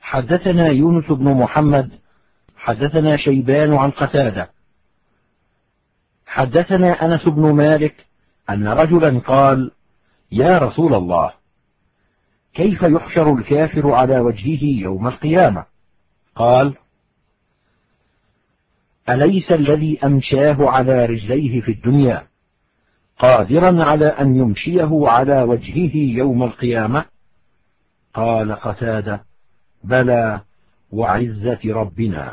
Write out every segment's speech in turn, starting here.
حدثنا يونس بن محمد حدثنا شيبان عن قتادة حدثنا أنس بن مالك أن رجلا قال: يا رسول الله، كيف يحشر الكافر على وجهه يوم القيامة؟ قال: أليس الذي أمشاه على رجليه في الدنيا قادرا على أن يمشيه على وجهه يوم القيامة؟ قال قتادة: بلى وعزة ربنا.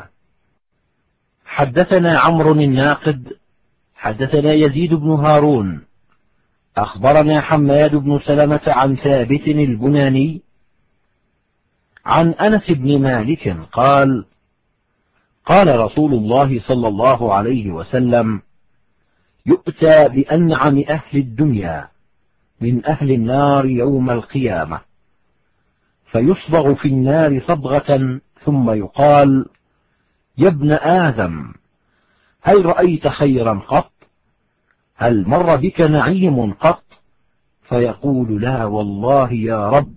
حدثنا عمرو الناقد حدثنا يزيد بن هارون أخبرنا حماد بن سلمة عن ثابت البناني عن أنس بن مالك قال: قال رسول الله صلى الله عليه وسلم: يؤتى بأنعم أهل الدنيا من أهل النار يوم القيامة، فيصبغ في النار صبغة ثم يقال: يا ابن آدم، هل رأيت خيرا قط؟ هل مر بك نعيم قط؟ فيقول: لا والله يا رب.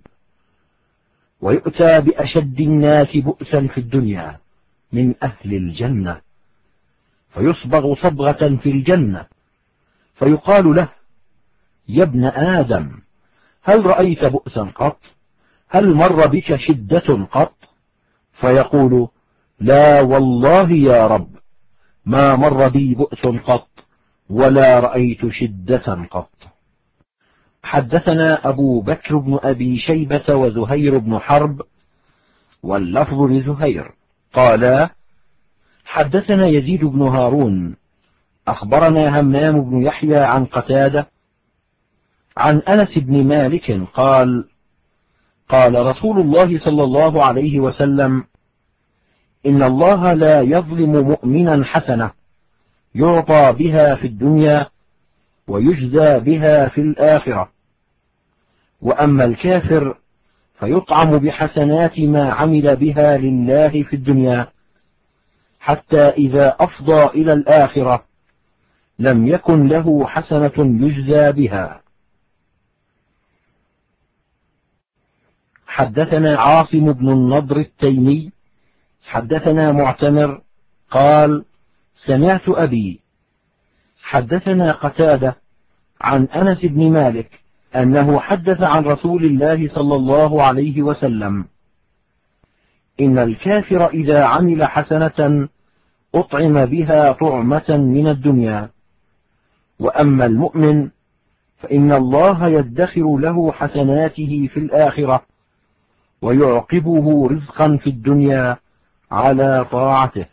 ويؤتى بأشد الناس بؤسا في الدنيا من أهل الجنة، فيصبغ صبغة في الجنة، فيقال له: يا ابن آدم، هل رأيت بؤسا قط؟ هل مر بك شدة قط؟ فيقول: لا والله يا رب، ما مر بي بؤس قط ولا رأيت شدة قط. حدثنا أبو بكر بن أبي شيبة وزهير بن حرب واللفظ لزهير قالا: حدثنا يزيد بن هارون أخبرنا همام بن يحيى عن قتادة عن أنس بن مالك قال: قال رسول الله صلى الله عليه وسلم: إن الله لا يظلم مؤمنا حسنة يعطى بها في الدنيا ويجزى بها في الآخرة، وأما الكافر فيطعم بحسنات ما عمل بها لله في الدنيا، حتى إذا أفضى إلى الآخرة لم يكن له حسنة يجزى بها. حدثنا عاصم بن النضر التيمي حدثنا معتمر قال: سمعت أبي حدثنا قتادة عن أنس بن مالك أنه حدث عن رسول الله صلى الله عليه وسلم: إن الكافر إذا عمل حسنة أطعم بها طعمة من الدنيا، وأما المؤمن فإن الله يدخر له حسناته في الآخرة ويعقبه رزقا في الدنيا على طاعته.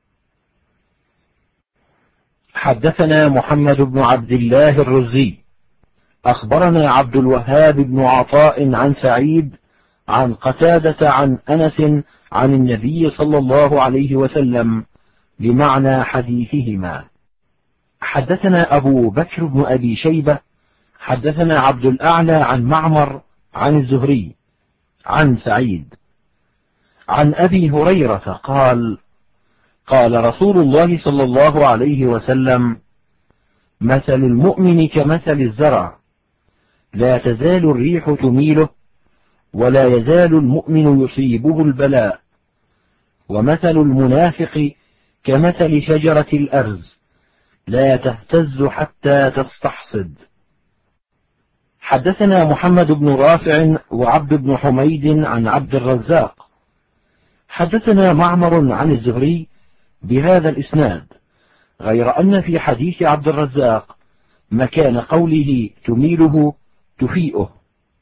حدثنا محمد بن عبد الله الرزي أخبرنا عبد الوهاب بن عطاء عن سعيد عن قتادة عن أنس عن النبي صلى الله عليه وسلم بمعنى حديثهما. حدثنا أبو بكر بن أبي شيبة حدثنا عبد الأعلى عن معمر عن الزهري عن سعيد عن أبي هريرة قال: قال رسول الله صلى الله عليه وسلم: مثل المؤمن كمثل الزرع، لا تزال الريح تميله ولا يزال المؤمن يصيبه البلاء، ومثل المنافق كمثل شجرة الأرز، لا تهتز حتى تستحصد. حدثنا محمد بن رافع وعبد بن حميد عن عبد الرزاق حدثنا معمر عن الزهري بهذا الإسناد، غير أن في حديث عبد الرزاق مكان قوله تميله تفيئه.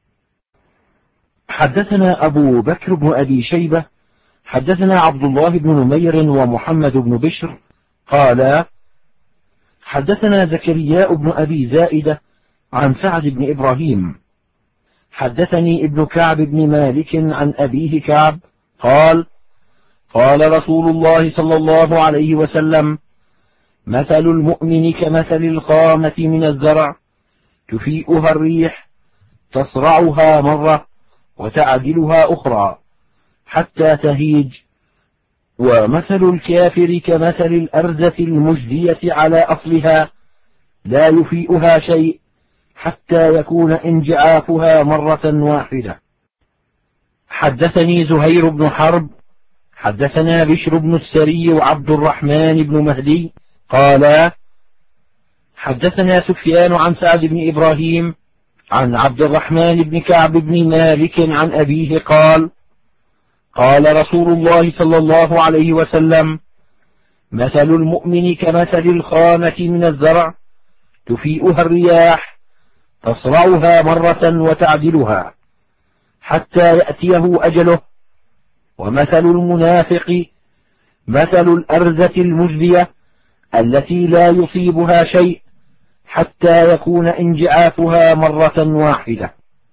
حدثنا أبو بكر بن أبي شيبة حدثنا عبد الله بن نمير ومحمد بن بشر قالا: حدثنا زكرياء بن أبي زائدة عن سعد بن إبراهيم حدثني ابن كعب بن مالك عن أبيه كعب قال: قال رسول الله صلى الله عليه وسلم: مثل المؤمن كمثل القامة من الزرع، تفيئها الريح تصرعها مرة وتعدلها أخرى حتى تهيج، ومثل الكافر كمثل الأرزة المجدية على أصلها، لا يفيئها شيء حتى يكون انجعافها مرة واحدة. حدثني زهير بن حرب حدثنا بشر بن السري وعبد الرحمن بن مهدي قال حدثنا سفيان عن سعد بن إبراهيم عن عبد الرحمن بن كعب بن مالك عن أبيه قال قال رسول الله صلى الله عليه وسلم مثل المؤمن كمثل الخامة من الزرع تفيئها الرياح تصرعها مرة وتعدلها حتى يأتيه أجله ومثل المنافق مثل الأرزة المجدية التي لا يصيبها شيء حتى يكون انجعافها مرة واحدة.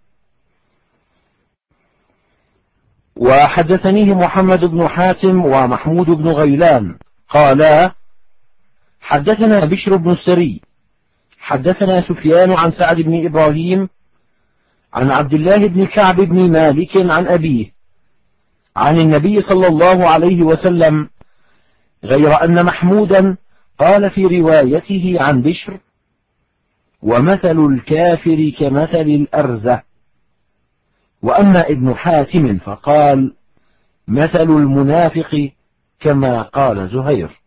وحدثنيه محمد بن حاتم ومحمود بن غيلان قالا حدثنا بشر بن السري حدثنا سفيان عن سعد بن إبراهيم عن عبد الله بن كعب بن مالك عن أبيه عن النبي صلى الله عليه وسلم، غير أن محمودا قال في روايته عن بشر ومثل الكافر كمثل الأرزة، وأما ابن حاتم فقال مثل المنافق كما قال زهير.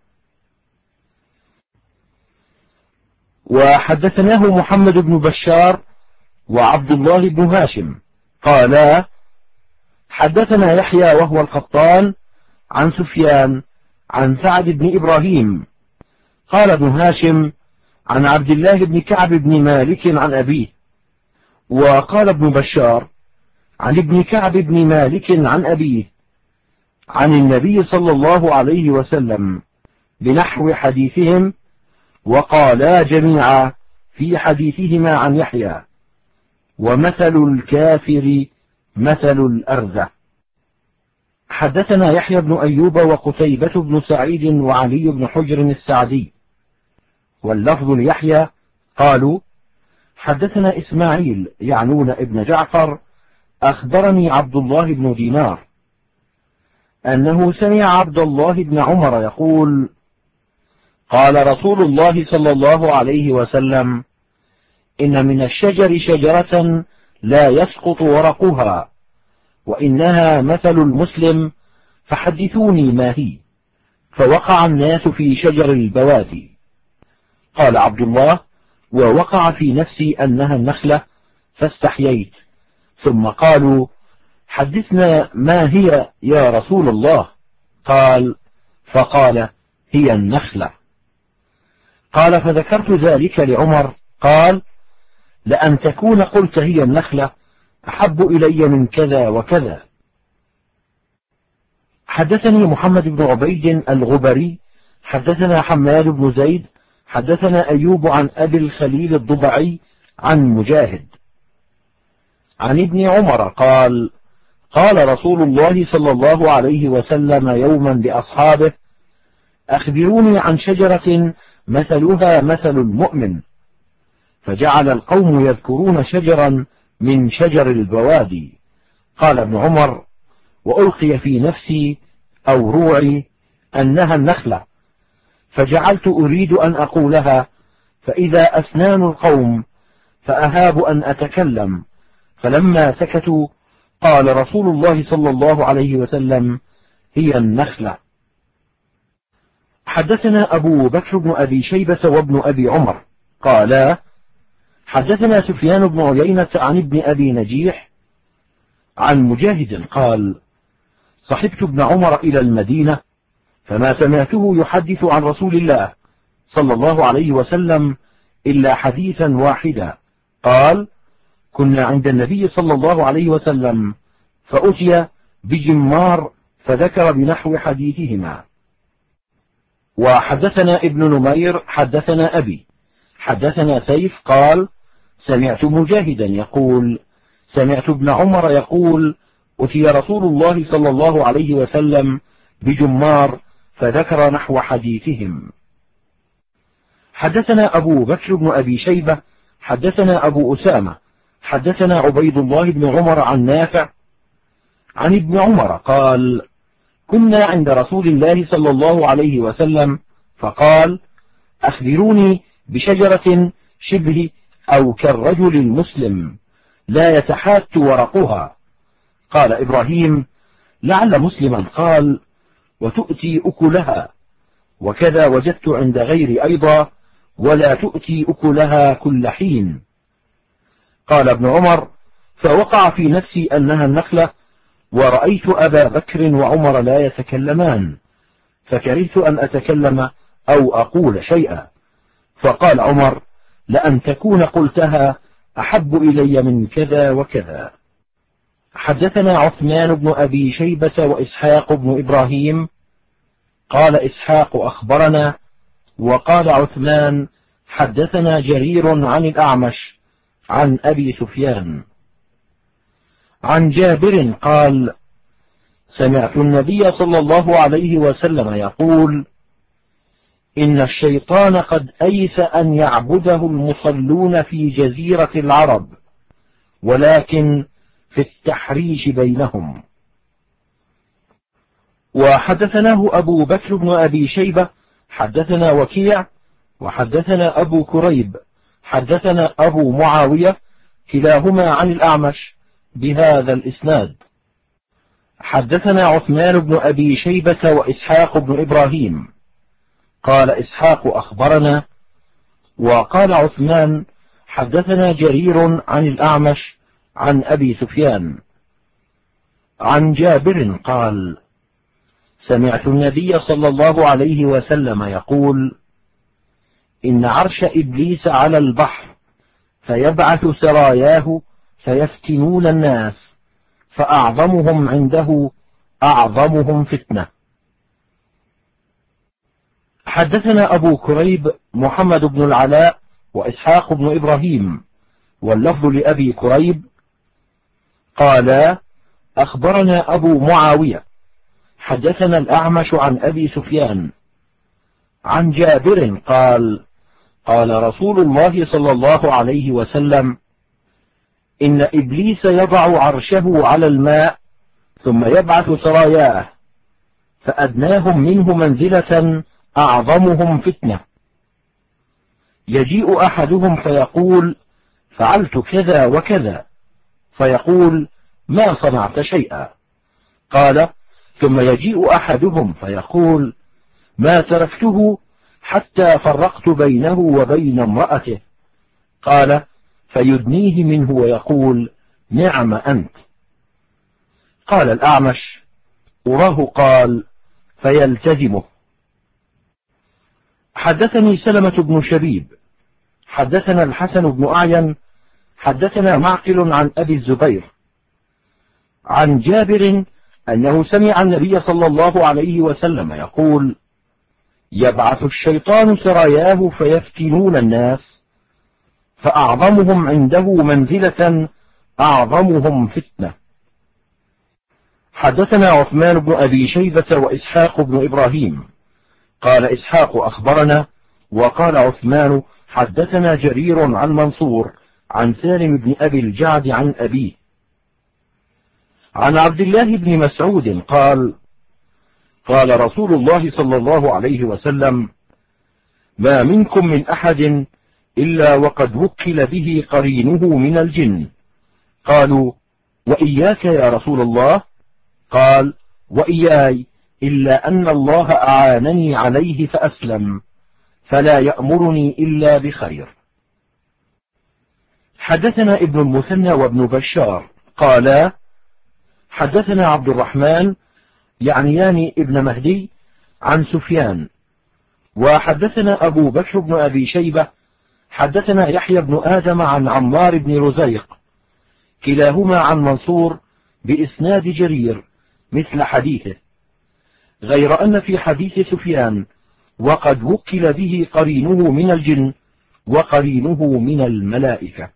وحدثناه محمد بن بشار وعبد الله بن هاشم قالا حدثنا يحيى وهو القطان عن سفيان عن سعد بن إبراهيم قال ابن هاشم عن عبد الله بن كعب بن مالك عن أبيه. وقال ابن بشار عن ابن كعب بن مالك عن أبيه عن النبي صلى الله عليه وسلم بنحو حديثهم، وقالا جميعا في حديثهما عن يحيى ومثل الكافر مثل الأرزة. حدثنا يحيى بن أيوب وقتيبة بن سعيد وعلي بن حجر السعدي، واللفظ ليحيى قالوا حدثنا إسماعيل يعنون ابن جعفر أخبرني عبد الله بن دينار أنه سمع عبد الله بن عمر يقول قال رسول الله صلى الله عليه وسلم إن من الشجر شجرة لا يسقط ورقها وإنها مثل المسلم فحدثوني ما هي، فوقع الناس في شجر البوادي. قال عبد الله ووقع في نفسي أنها النخلة فاستحييت، ثم قالوا حدثنا ما هي يا رسول الله، فقال هي النخلة. قال فذكرت ذلك لعمر قال لأن تكون قلت هي النخلة أحب إلي من كذا وكذا. حدثني محمد بن عبيد الغبري حدثنا حماد بن زيد حدثنا أيوب عن أبي الخليل الضبعي عن مجاهد عن ابن عمر قال قال رسول الله صلى الله عليه وسلم يوما لأصحابه أخبروني عن شجرة مثلها مثل المؤمن، فجعل القوم يذكرون شجرا من شجر البوادي. قال ابن عمر وألقي في نفسي أو روعي أنها النخلة، فجعلت أريد أن أقولها فإذا أسنان القوم فأهاب أن أتكلم، فلما سكتوا قال رسول الله صلى الله عليه وسلم هي النخلة. حدثنا أبو بكر بن أبي شيبة وابن أبي عمر قالا حدثنا سفيان بن عيينة عن ابن أبي نجيح عن مجاهد قال صحبت ابن عمر إلى المدينة فما سمعته يحدث عن رسول الله صلى الله عليه وسلم إلا حديثا واحدا، قال كنا عند النبي صلى الله عليه وسلم فأتي بجمار فذكر بنحو حديثهما. وحدثنا ابن نمير حدثنا أبي حدثنا سيف قال سمعت مجاهدا يقول سمعت ابن عمر يقول أتي رسول الله صلى الله عليه وسلم بجمار فذكر نحو حديثهم. حدثنا أبو بكر بن أبي شيبة حدثنا أبو أسامة حدثنا عبيد الله بن عمر عن نافع عن ابن عمر قال كنا عند رسول الله صلى الله عليه وسلم فقال أخبروني بشجرة شبه أو كالرجل المسلم لا يتحات ورقها، قال إبراهيم: لعل مسلما قال: وتؤتي أكلها، وكذا وجدت عند غير أيضا: ولا تؤتي أكلها كل حين. قال ابن عمر: فوقع في نفسي أنها النخلة، ورأيت أبا بكر وعمر لا يتكلمان، فكرهت أن أتكلم أو أقول شيئا، فقال عمر: لأن تكون قلتها أحب إلي من كذا وكذا. حدثنا عثمان بن أبي شيبة وإسحاق بن إبراهيم. قال إسحاق: أخبرنا. وقال عثمان: حدثنا جرير عن الأعمش عن أبي سفيان عن جابر قال: سمعت النبي صلى الله عليه وسلم يقول: إن الشيطان قد أيس أن يعبده المصلون في جزيرة العرب، ولكن في التحريش بينهم. وحدثناه أبو بكر بن أبي شيبة حدثنا وكيع وحدثنا أبو كريب حدثنا أبو معاوية كلاهما عن الأعمش بهذا الإسناد. حدثنا عثمان بن أبي شيبة وإسحاق بن إبراهيم. قال إسحاق: أخبرنا. وقال عثمان: حدثنا جرير عن الأعمش عن أبي سفيان عن جابر قال: سمعت النبي صلى الله عليه وسلم يقول: إن عرش إبليس على البحر، فيبعث سراياه فيفتنون الناس، فأعظمهم عنده أعظمهم فتنة. حدثنا أبو كريب محمد بن العلاء وإسحاق بن إبراهيم، واللفظ لأبي كريب. قال: أخبرنا أبو معاوية حدثنا الأعمش عن أبي سفيان عن جابر قال: قال رسول الله صلى الله عليه وسلم: إن إبليس يضع عرشه على الماء، ثم يبعث سراياه، فأدناهم منه منزلة أعظمهم فتنة. يجيء أحدهم فيقول: فعلت كذا وكذا، فيقول: ما صنعت شيئا. قال: ثم يجيء أحدهم فيقول: ما تركته حتى فرقت بينه وبين امرأته. قال: فيدنيه منه ويقول: نعم أنت. قال الأعمش: أراه قال: فيلتزمه. حدثني سلمة بن شبيب حدثنا الحسن بن أعين حدثنا معقل عن أبي الزبير عن جابر أنه سمع النبي صلى الله عليه وسلم يقول: يبعث الشيطان سراياه فيفتنون الناس، فأعظمهم عنده منزلة أعظمهم فتنة. حدثنا عثمان بن أبي شيبة وإسحاق بن إبراهيم. قال إسحاق: أخبرنا. وقال عثمان: حدثنا جرير عن منصور عن سالم بن أبي الجعد عن أبيه عن عبد الله بن مسعود قال: قال رسول الله صلى الله عليه وسلم: ما منكم من أحد إلا وقد وكل به قرينه من الجن. قالوا: وإياك يا رسول الله؟ قال: وإياي، إلا أن الله أعانني عليه فأسلم، فلا يأمرني إلا بخير. حدثنا ابن المثنى وابن بشار قالا: حدثنا عبد الرحمن يعنيان ابن مهدي عن سفيان. وحدثنا أبو بكر بن أبي شيبة حدثنا يحيى بن آدم عن عمار بن رزيق، كلاهما عن منصور بإسناد جرير مثل حديثه، غير أن في حديث سفيان: وقد وكل به قرينه من الجن وقرينه من الملائكة.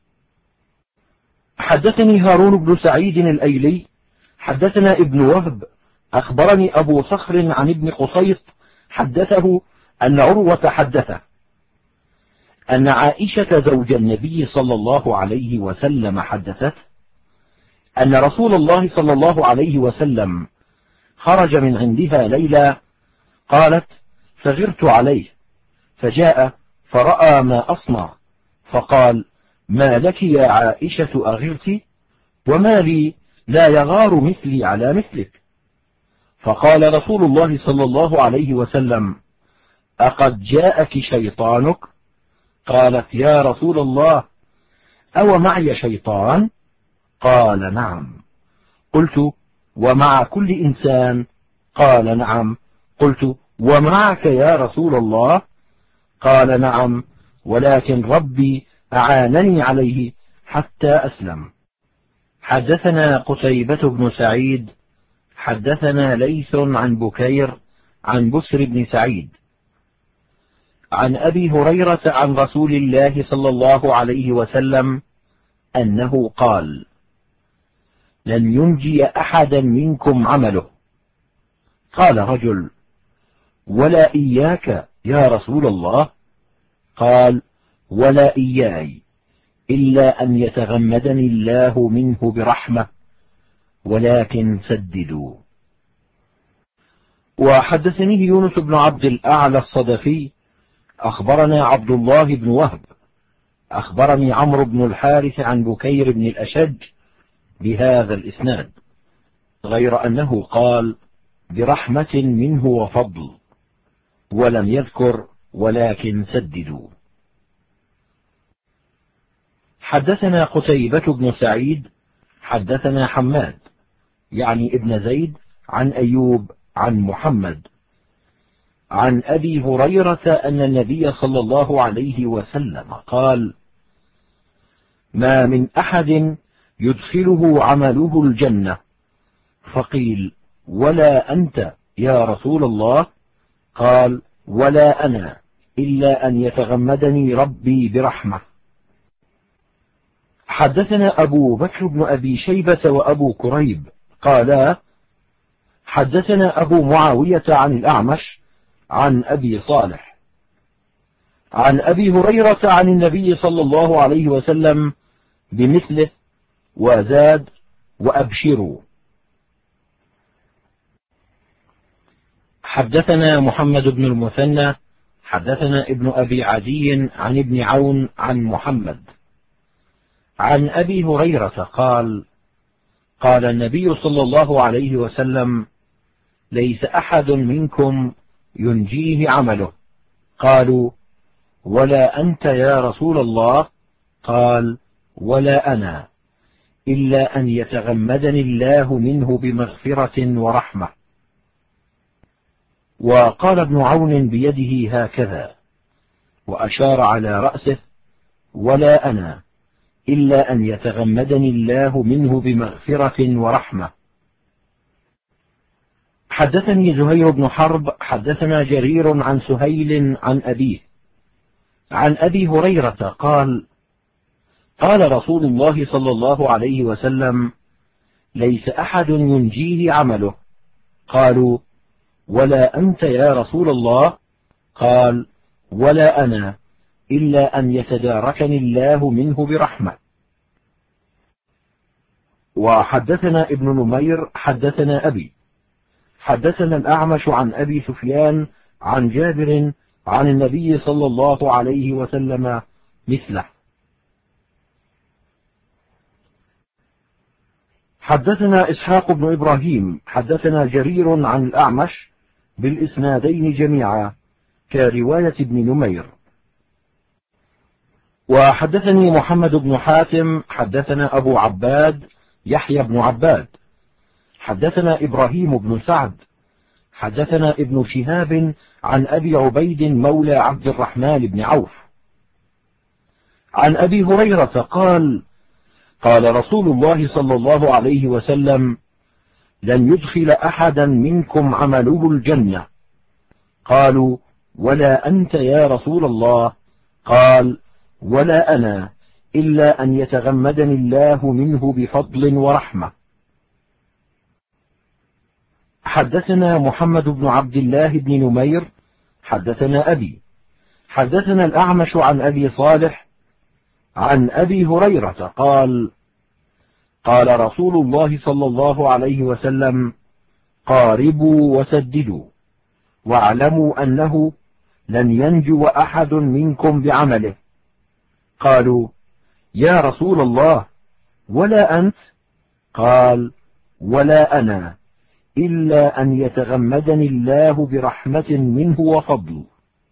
حدثني هارون بن سعيد الأيلي حدثنا ابن وهب أخبرني أبو صخر عن ابن قصيط حدثه أن عروة حدثه أن عائشة زوج النبي صلى الله عليه وسلم حدثت أن رسول الله صلى الله عليه وسلم خرج من عندها ليلا. قالت: فغرت عليه، فجاء فرأى ما أصنع، فقال: ما لك يا عائشة أغرت؟ وما لي لا يغار مثلي على مثلك. فقال رسول الله صلى الله عليه وسلم: أقد جاءك شيطانك؟ قالت: يا رسول الله، أو معي شيطان؟ قال: نعم. قلت: ومع كل إنسان؟ قال: نعم. قلت: ومعك يا رسول الله؟ قال: نعم، ولكن ربي أعانني عليه حتى أسلم. حدثنا قتيبة بن سعيد حدثنا ليث عن بكير عن بسر بن سعيد عن أبي هريرة عن رسول الله صلى الله عليه وسلم أنه قال: لن ينجي أحدا منكم عمله. قال رجل: ولا إياك يا رسول الله؟ قال: ولا إياي، إلا أن يتغمدني الله منه برحمة، ولكن سددوا. وحدثني يونس بن عبد الأعلى الصدفي أخبرنا عبد الله بن وهب أخبرني عمرو بن الحارث عن بكير بن الأشج بهذا الإسناد، غير أنه قال: برحمة منه وفضل، ولم يذكر ولكن سددوا. حدثنا قتيبة بن سعيد حدثنا حماد يعني ابن زيد عن أيوب عن محمد عن أبي هريرة أن النبي صلى الله عليه وسلم قال: ما من أحد يدخله عمله الجنة. فقيل: ولا أنت يا رسول الله؟ قال: ولا أنا، إلا أن يتغمدني ربي برحمة. حدثنا أبو بكر بن أبي شيبة وأبو كريب قالا: حدثنا أبو معاوية عن الأعمش عن أبي صالح عن أبي هريرة عن النبي صلى الله عليه وسلم بمثله، وزاد: وأبشروا. حدثنا محمد بن المثنى حدثنا ابن أبي عدي عن ابن عون عن محمد عن أبي هريرة قال: قال النبي صلى الله عليه وسلم: ليس أحد منكم ينجيه عمله. قالوا: ولا أنت يا رسول الله؟ قال: ولا أنا، إلا أن يتغمدني الله منه بمغفرة ورحمة. وقال ابن عون بيده هكذا، وأشار على رأسه: ولا أنا، إلا أن يتغمدني الله منه بمغفرة ورحمة. حدثني زهير بن حرب حدثنا جرير عن سهيل عن أبيه عن أبي هريرة قال: قال رسول الله صلى الله عليه وسلم: ليس أحد ينجيه عمله. قالوا: ولا أنت يا رسول الله؟ قال: ولا أنا، إلا أن يتداركني الله منه برحمة. وحدثنا ابن نمير حدثنا أبي حدثنا الأعمش عن أبي سفيان عن جابر عن النبي صلى الله عليه وسلم مثله. حدثنا إسحاق بن إبراهيم حدثنا جرير عن الأعمش بالإسنادين جميعا كرواية ابن نمير. وحدثني محمد بن حاتم حدثنا أبو عباد يحيى بن عباد حدثنا إبراهيم بن سعد حدثنا ابن شهاب عن أبي عبيد مولى عبد الرحمن بن عوف عن أبي هريرة قال: قال رسول الله صلى الله عليه وسلم: لن يدخل أحدا منكم عمله الجنة. قالوا: ولا أنت يا رسول الله؟ قال: ولا أنا، إلا أن يتغمدني الله منه بفضل ورحمة. حدثنا محمد بن عبد الله بن نمير حدثنا أبي حدثنا الأعمش عن أبي صالح عن أبي هريرة قال: قال رسول الله صلى الله عليه وسلم: قاربوا وسددوا، واعلموا أنه لن ينجو أحد منكم بعمله. قالوا: يا رسول الله، ولا أنت؟ قال: ولا أنا، إلا أن يتغمدني الله برحمة منه وفضل.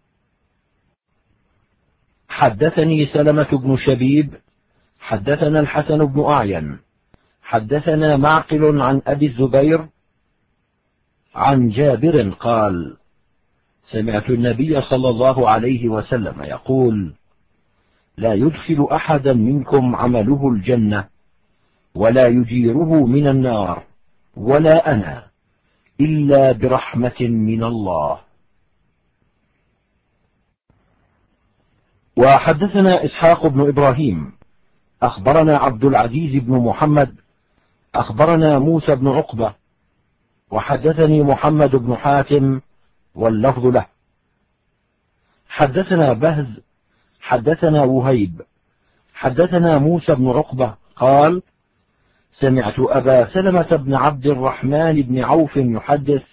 حدثني سلمة بن شبيب حدثنا الحسن بن أعين حدثنا معقل عن أبي الزبير عن جابر قال: سمعت النبي صلى الله عليه وسلم يقول: لا يدخل أحدا منكم عمله الجنة ولا يجيره من النار، ولا أنا، إلا برحمة من الله. وحدثنا إسحاق بن إبراهيم أخبرنا عبد العزيز بن محمد أخبرنا موسى بن عقبة وحدثني محمد بن حاتم واللفظ له. حدثنا بهز حدثنا وهيب حدثنا موسى بن عقبة قال: سمعت أبا سلمة بن عبد الرحمن بن عوف يحدث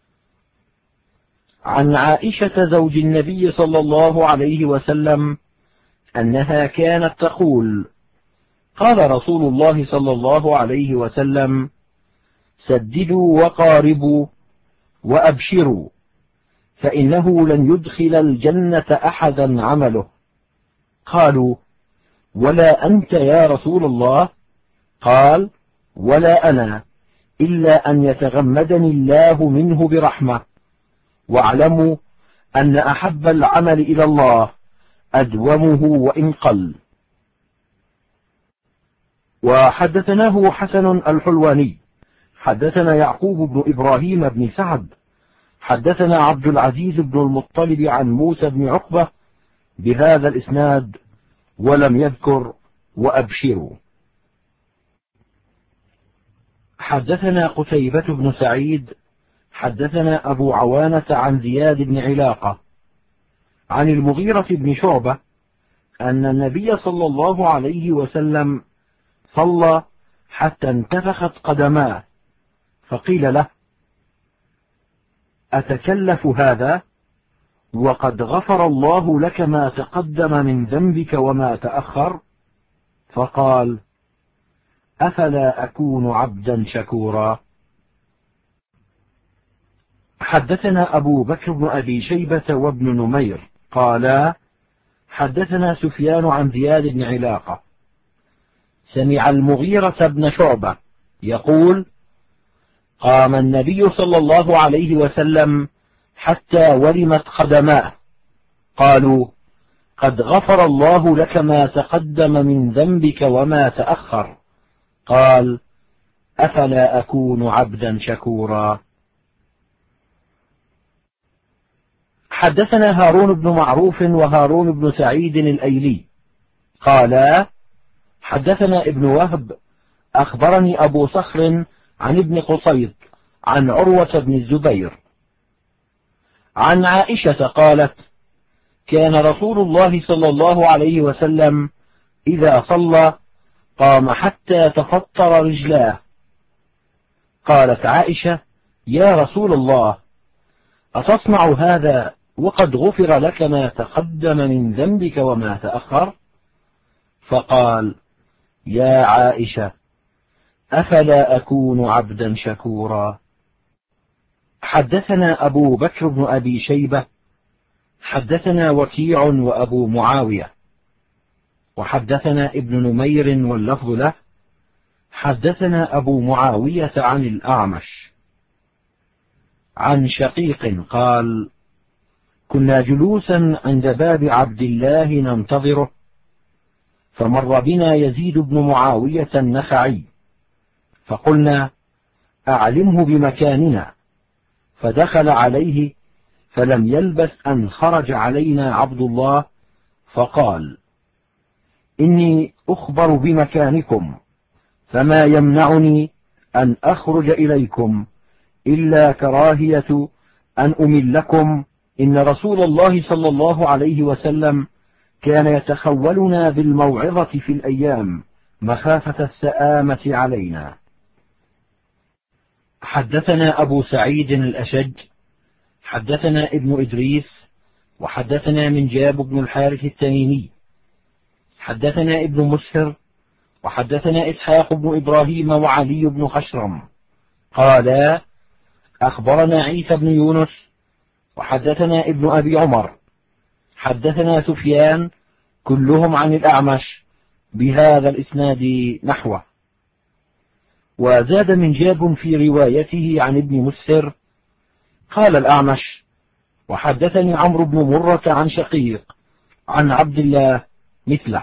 عن عائشة زوج النبي صلى الله عليه وسلم أنها كانت تقول: قال رسول الله صلى الله عليه وسلم: سددوا وقاربوا وأبشروا، فإنه لن يدخل الجنة أحدا عمله. قالوا: ولا أنت يا رسول الله؟ قال: ولا أنا، إلا أن يتغمدني الله منه برحمة. واعلموا أن أحب العمل إلى الله أدومه وإن قل. وحدثناه حسن الحلواني حدثنا يعقوب بن إبراهيم بن سعد حدثنا عبد العزيز بن المطلب عن موسى بن عقبة بهذا الإسناد ولم يذكر وأبشروا. حدثنا قتيبة بن سعيد حدثنا أبو عوانة عن زياد بن علاقة عن المغيرة بن شعبة أن النبي صلى الله عليه وسلم صلى حتى انتفخت قدماه، فقيل له: أتكلف هذا وقد غفر الله لك ما تقدم من ذنبك وما تأخر؟ فقال: أفلا أكون عبدا شكورا. حدثنا أبو بكر بن أبي شيبة وابن نمير قالا: حدثنا سفيان عن زياد بن علاقة سمع المغيرة بن شعبة يقول: قام النبي صلى الله عليه وسلم حتى ورمت قدماه، قالوا: قد غفر الله لك ما تقدم من ذنبك وما تأخر. قال: أفلا أكون عبدا شكورا. حدثنا هارون بن معروف وهارون بن سعيد الأيلي قالا: حدثنا ابن وهب أخبرني أبو صخر عن ابن قصيد عن عروة بن الزبير عن عائشة قالت: كان رسول الله صلى الله عليه وسلم إذا صلى قام حتى تفطر رجلاه. قالت عائشة: يا رسول الله، أتصنع هذا وقد غفر لك ما تقدم من ذنبك وما تأخر؟ فقال: يا عائشة، أفلا أكون عبدا شكورا. حدثنا أبو بكر بن أبي شيبة حدثنا وكيع وأبو معاوية وحدثنا ابن نمير واللفظ له حدثنا أبو معاوية عن الأعمش عن شقيق قال: كنا جلوسا عند باب عبد الله ننتظره، فمر بنا يزيد بن معاوية النخعي، فقلنا: أعلمه بمكاننا. فدخل عليه فلم يلبث أن خرج علينا عبد الله فقال: إني أخبر بمكانكم، فما يمنعني أن أخرج إليكم إلا كراهية أن أملكم. إن رسول الله صلى الله عليه وسلم كان يتخولنا بالموعظة في الأيام مخافة السآمة علينا. حدثنا أبو سعيد الأشج حدثنا ابن إدريس وحدثنا من جاب بن الحارث التميمي حدثنا ابن مسهر وحدثنا إسحاق بن إبراهيم وعلي بن خشرم قالا أخبرنا عيسى بن يونس وحدثنا ابن أبي عمر حدثنا سفيان كلهم عن الأعمش بهذا الإسناد نحوه. وزاد منجاب في روايته عن ابن مسهر قال الأعمش وحدثني عمرو بن مرة عن شقيق عن عبد الله مثله.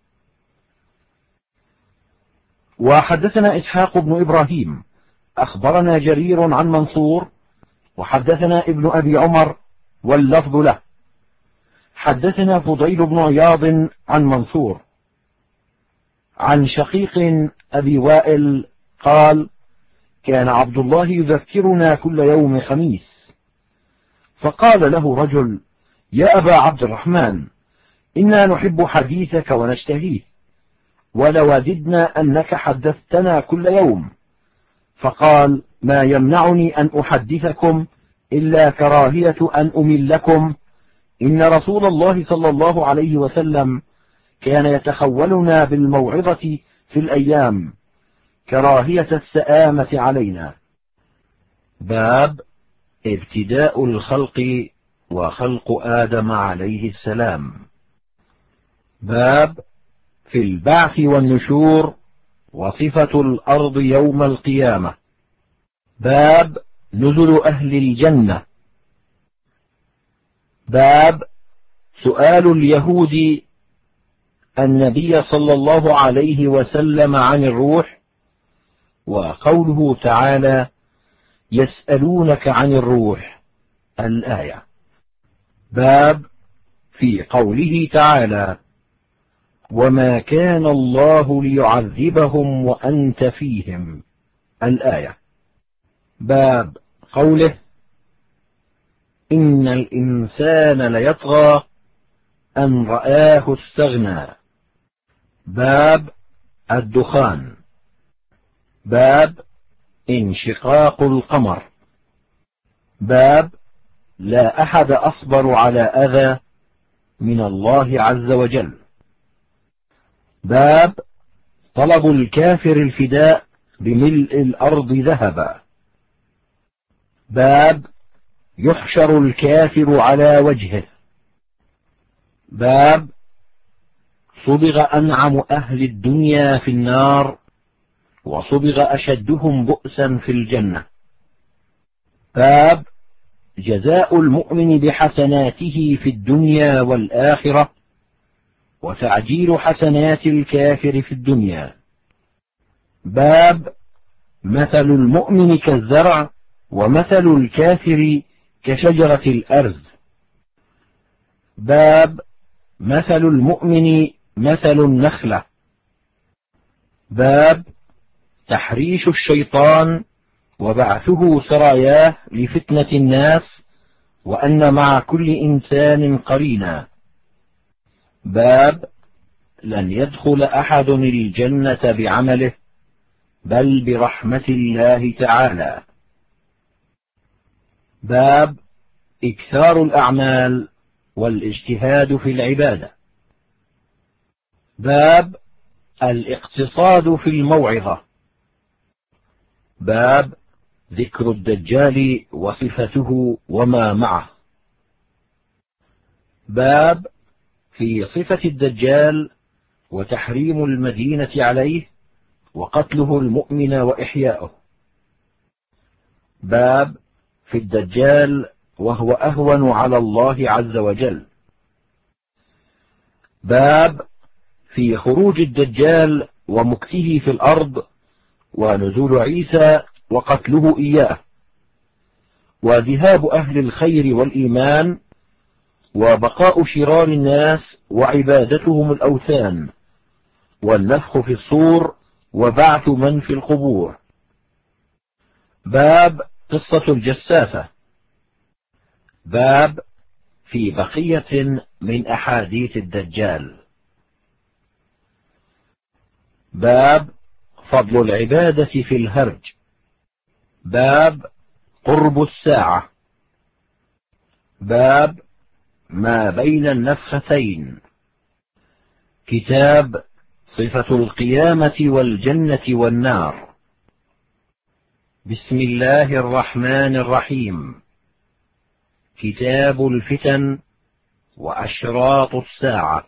وحدثنا إسحاق بن إبراهيم أخبرنا جرير عن منصور وحدثنا ابن أبي عمر واللفظ له حدثنا فضيل بن عياض عن منصور عن شقيق أبي وائل قال كان عبد الله يذكرنا كل يوم خميس، فقال له رجل يا أبا عبد الرحمن إنا نحب حديثك ونشتهيه ولوددنا أنك حدثتنا كل يوم، فقال ما يمنعني أن أحدثكم إلا كراهية أن أملكم، إن رسول الله صلى الله عليه وسلم كان يتخولنا بالموعظة في الأيام كراهية السآمة علينا. باب ابتداء الخلق وخلق آدم عليه السلام. باب في البعث والنشور وصفة الأرض يوم القيامة. باب نزل أهل الجنة. باب سؤال اليهود النبي صلى الله عليه وسلم عن الروح، وقوله تعالى يسألونك عن الروح الآية. باب في قوله تعالى وما كان الله ليعذبهم وأنت فيهم الآية. باب قوله إن الإنسان ليطغى أن رآه استغنى. باب الدخان. باب انشقاق القمر. باب لا أحد أصبر على أذى من الله عز وجل. باب طلب الكافر الفداء بملء الأرض ذهبا. باب يحشر الكافر على وجهه. باب صبغ أنعم أهل الدنيا في النار وصبغ أشدهم بؤسا في الجنة. باب جزاء المؤمن بحسناته في الدنيا والآخرة وتعجيل حسنات الكافر في الدنيا. باب مثل المؤمن كالزرع ومثل الكافر كشجرة الأرز. باب مثل المؤمن مثل النخلة. باب تحريش الشيطان وبعثه سراياه لفتنة الناس وأن مع كل إنسان قرينا. باب لن يدخل أحد الجنة بعمله بل برحمة الله تعالى. باب إكثار الأعمال والاجتهاد في العبادة. باب الاقتصاد في الموعظة. باب ذكر الدجال وصفته وما معه. باب في صفة الدجال وتحريم المدينة عليه وقتله المؤمن وإحياؤه. باب في الدجال وهو أهون على الله عز وجل. باب في خروج الدجال ومكثه في الأرض ونزول عيسى وقتله إياه وذهاب أهل الخير والإيمان وبقاء شرار الناس وعبادتهم الأوثان والنفخ في الصور وبعث من في القبور. باب قصة الجساسة. باب في بقية من أحاديث الدجال. باب فضل العبادة في الهرج. باب قرب الساعة. باب ما بين النفختين. كتاب صفة القيامة والجنة والنار. بسم الله الرحمن الرحيم. كتاب الفتن وأشراط الساعة.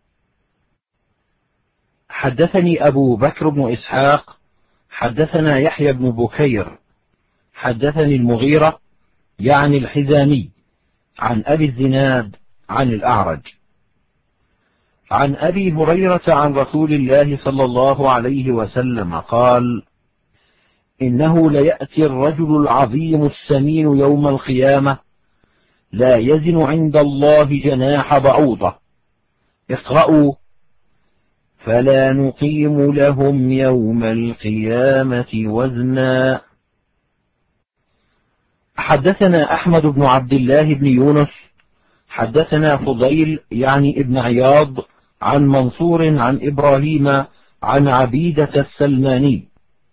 حدثني أبو بكر بن إسحاق حدثنا يحيى بن بكير حدثني المغيرة يعني الحزامي عن أبي الزناد عن الأعرج عن أبي هريرة عن رسول الله صلى الله عليه وسلم قال: إنه ليأتي الرجل العظيم السمين يوم القيامة لا يزن عند الله جناح بعوضة. اقرأوا: فلا نقيم لهم يوم القيامة وزنا. حدثنا أحمد بن عبد الله بن يونس حدثنا فضيل يعني ابن عياض عن منصور عن إبراهيم عن عبيدة السلماني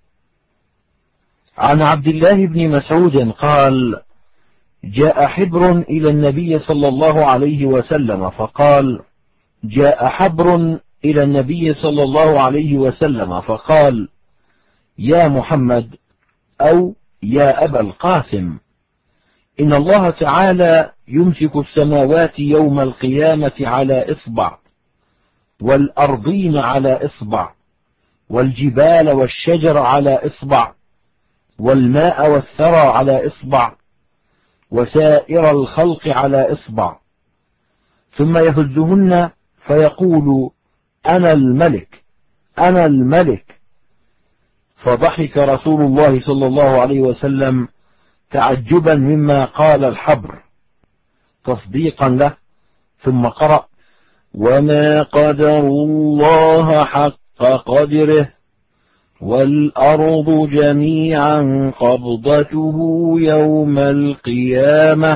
عن عبد الله بن مسعود قال: جاء حبر إلى النبي صلى الله عليه وسلم فقال: جاء حبر إلى النبي صلى الله عليه وسلم فقال: يا محمد أو يا أبا القاسم، إن الله تعالى يمسك السماوات يوم القيامة على إصبع، والأرضين على إصبع، والجبال والشجر على إصبع، والماء والثرى على إصبع، وسائر الخلق على إصبع، ثم يهزهن فيقول: أنا الملك أنا الملك. فضحك رسول الله صلى الله عليه وسلم تعجبا مما قال الحبر تصديقا له، ثم قرأ: وما قدروا الله حق قدره والأرض جميعا قبضته يوم القيامة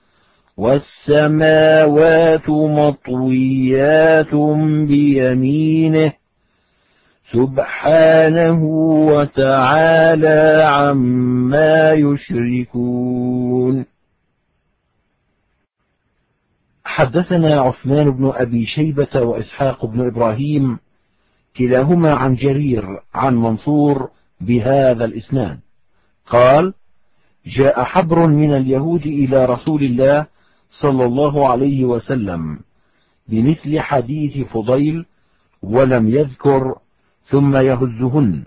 والسماوات مطويات بيمينه سبحانه وتعالى عما يشركون. حدثنا عثمان بن أبي شيبة وإسحاق بن إبراهيم كلاهما عن جرير عن منصور بهذا الإسناد قال: جاء حبر من اليهود إلى رسول الله صلى الله عليه وسلم بمثل حديث فضيل ولم يذكر ثم يهزهن،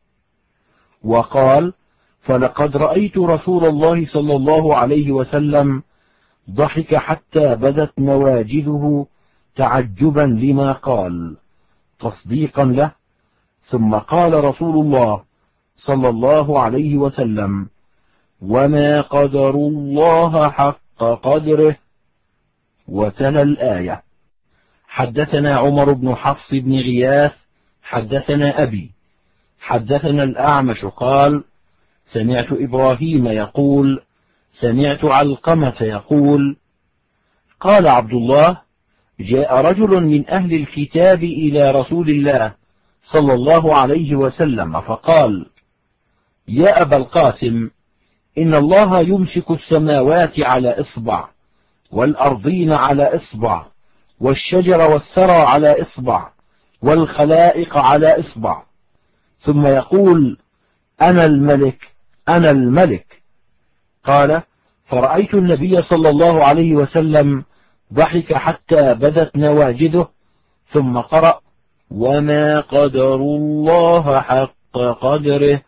وقال: فلقد رأيت رسول الله صلى الله عليه وسلم ضحك حتى بدت نواجذه تعجبا لما قال تصديقا له، ثم قال رسول الله صلى الله عليه وسلم: وما قدروا الله حق قدره، وتلا الآية. حدثنا عمر بن حفص بن غياث حدثنا أبي حدثنا الأعمش قال: سمعت إبراهيم يقول: سمعت علقمة يقول: قال عبد الله: جاء رجل من أهل الكتاب إلى رسول الله صلى الله عليه وسلم فقال: يا أبا القاسم، إن الله يمسك السماوات على إصبع، والأرضين على إصبع، والشجر والثرى على إصبع، والخلائق على إصبع، ثم يقول: أنا الملك أنا الملك. قال: فرأيت النبي صلى الله عليه وسلم ضحك حتى بدت نواجذه، ثم قرأ: وما قدروا الله حق قدره.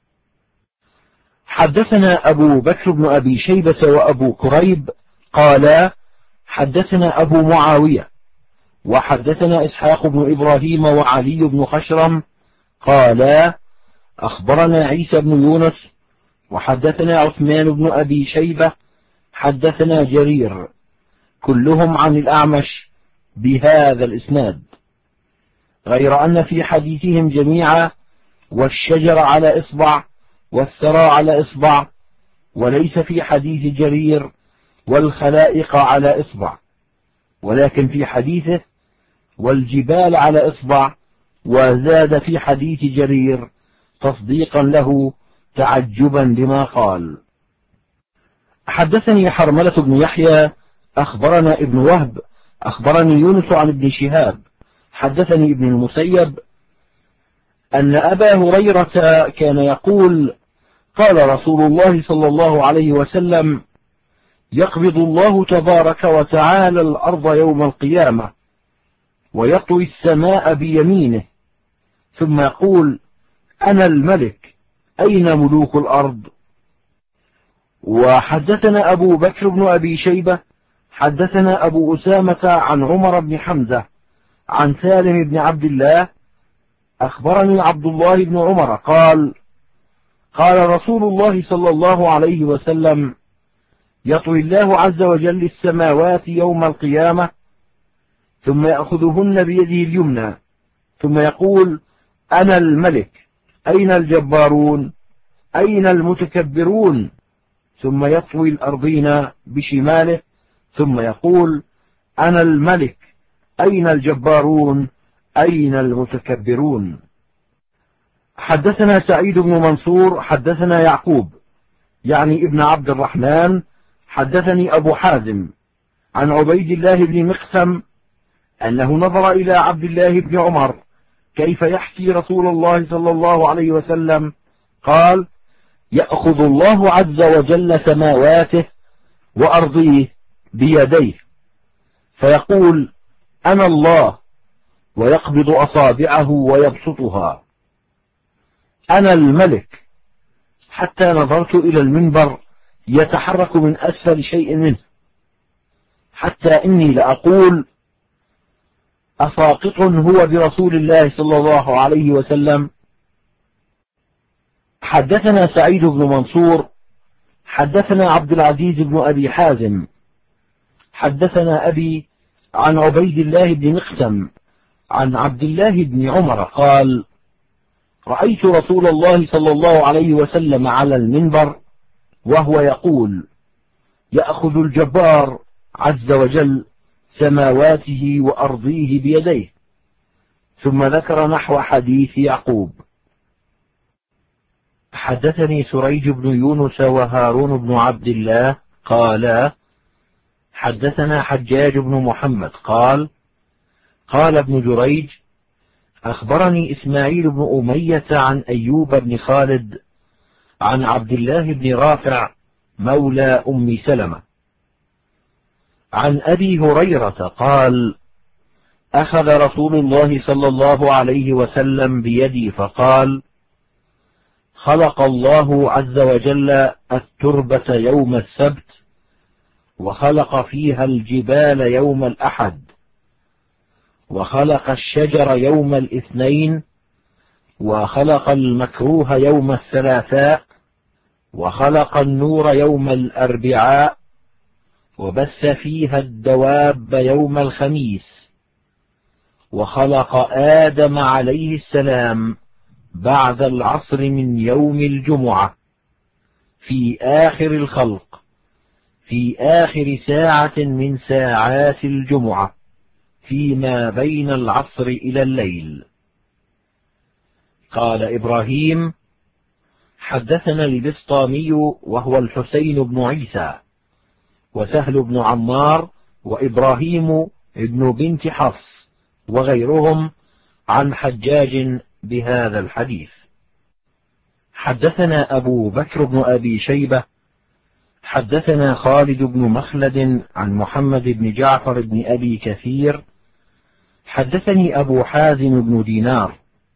حدثنا أبو بكر بن أبي شيبة وأبو كريب قالا: حدثنا أبو معاوية وحدثنا إسحاق بن إبراهيم وعلي بن خشرم قالا: أخبرنا عيسى بن يونس وحدثنا عثمان بن أبي شيبة حدثنا جرير، كلهم عن الأعمش بهذا الإسناد، غير أن في حديثهم جميعا والشجر على إصبع والثرى على إصبع، وليس في حديث جرير والخلائق على إصبع، ولكن في حديثه والجبال على إصبع، وزاد في حديث جرير تصديقا له تعجبا لما قال. حدثني حرملة بن يحيى أخبرنا ابن وهب أخبرني يونس عن ابن شهاب حدثني ابن المسيب أن أبا هريرة كان يقول: قال رسول الله صلى الله عليه وسلم: يقبض الله تبارك وتعالى الأرض يوم القيامة ويطوي السماء بيمينه ثم يقول: أنا الملك، أين ملوك الأرض؟ وحدثنا أبو بكر بن أبي شيبة حدثنا أبو أسامة عن عمر بن حمزة عن سالم بن عبد الله أخبرني عبد الله بن عمر قال: قال رسول الله صلى الله عليه وسلم: يطوي الله عز وجل السماوات يوم القيامة ثم يأخذهن بيده اليمنى ثم يقول: أنا الملك، أين الجبارون، أين المتكبرون؟ ثم يطوي الأرضين بشماله ثم يقول: أنا الملك، أين الجبارون، أين المتكبرون؟ حدثنا سعيد بن منصور حدثنا يعقوب يعني ابن عبد الرحمن حدثني أبو حازم عن عبيد الله بن مقسم أنه نظر إلى عبد الله بن عمر كيف يحكي رسول الله صلى الله عليه وسلم، قال: يأخذ الله عز وجل سماواته وأرضيه بيديه فيقول: أنا الله، ويقبض أصابعه ويبسطها. أنا الملك، حتى نظرت إلى المنبر يتحرك من أسفل شيء منه، حتى إني لأقول: أساقط هو برسول الله صلى الله عليه وسلم؟ حدثنا سعيد بن منصور حدثنا عبد العزيز بن أبي حازم حدثنا أبي عن عبيد الله بن مقسم عن عبد الله بن عمر قال: رأيت رسول الله صلى الله عليه وسلم على المنبر وهو يقول: يأخذ الجبار عز وجل سماواته وأرضيه بيديه، ثم ذكر نحو حديث يعقوب. حدثني سريج بن يونس وهارون بن عبد الله قالا: حدثنا حجاج بن محمد قال: قال ابن جريج: أخبرني إسماعيل بن أمية عن أيوب بن خالد عن عبد الله بن رافع مولى أم سلمة عن أبي هريرة قال: أخذ رسول الله صلى الله عليه وسلم بيدي فقال: خلق الله عز وجل التربة يوم السبت، وخلق فيها الجبال يوم الأحد، وخلق الشجر يوم الاثنين، وخلق المكروه يوم الثلاثاء، وخلق النور يوم الأربعاء، وبث فيها الدواب يوم الخميس، وخلق آدم عليه السلام بعد العصر من يوم الجمعة في آخر الخلق في آخر ساعة من ساعات الجمعة فيما بين العصر إلى الليل. قال إبراهيم: حدثنا البسطامي وهو الحسين بن عيسى وسهل بن عمار وإبراهيم ابن بنت حفص وغيرهم عن حجاج بهذا الحديث. حدثنا أبو بكر بن أبي شيبة حدثنا خالد بن مخلد عن محمد بن جعفر بن أبي كثير حدثني أبو حازم بن دينار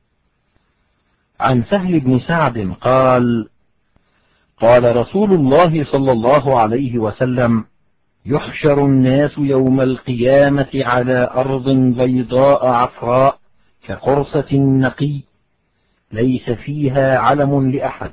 عن سهل بن سعد قال: قال رسول الله صلى الله عليه وسلم: يحشر الناس يوم القيامة على أرض بيضاء عفراء كقرصة النقي ليس فيها علم لأحد.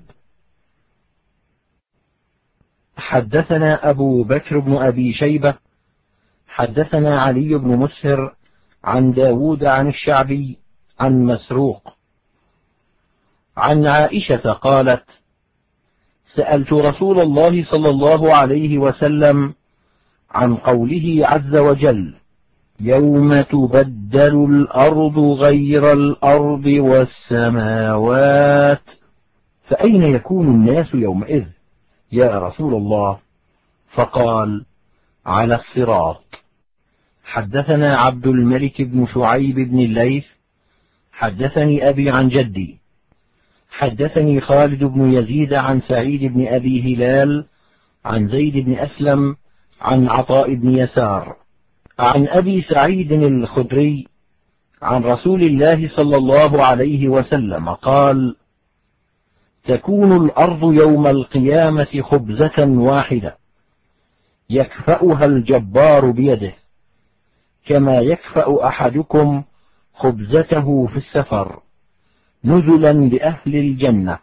حدثنا أبو بكر بن أبي شيبة حدثنا علي بن مسهر عن داود عن الشعبي عن مسروق عن عائشة قالت: سألت رسول الله صلى الله عليه وسلم عن قوله عز وجل: يوم تبدل الأرض غير الأرض والسماوات، فأين يكون الناس يومئذ يا رسول الله؟ فقال: على الصراط. حدثنا عبد الملك بن شعيب بن الليث حدثني أبي عن جدي حدثني خالد بن يزيد عن سعيد بن أبي هلال عن زيد بن أسلم عن عطاء بن يسار عن أبي سعيد الخدري عن رسول الله صلى الله عليه وسلم قال: تكون الأرض يوم القيامة خبزة واحدة يكفأها الجبار بيده، كما يكفأ أحدكم خبزته في السفر نزلا لأهل الجنة.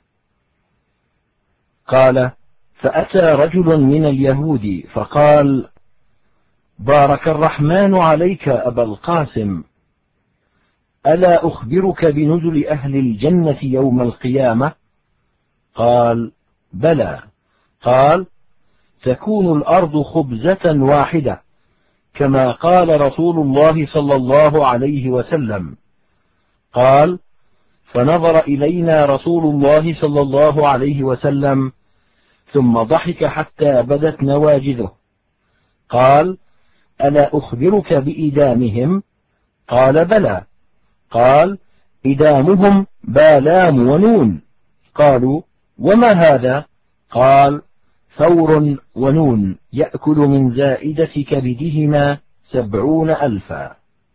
قال: فأتى رجل من اليهود فقال: بارك الرحمن عليك أبا القاسم، ألا أخبرك بنزل أهل الجنة يوم القيامة؟ قال: بلى. قال: تكون الأرض خبزة واحدة كما قال رسول الله صلى الله عليه وسلم. قال: فنظر إلينا رسول الله صلى الله عليه وسلم ثم ضحك حتى بدت نواجذه. قال: ألا أخبرك بإدامهم؟ قال: بلى. قال: إدامهم بالام ونون. قالوا: وما هذا؟ قال: ثور ونون يأكل من زائدة كبدهما 70,000.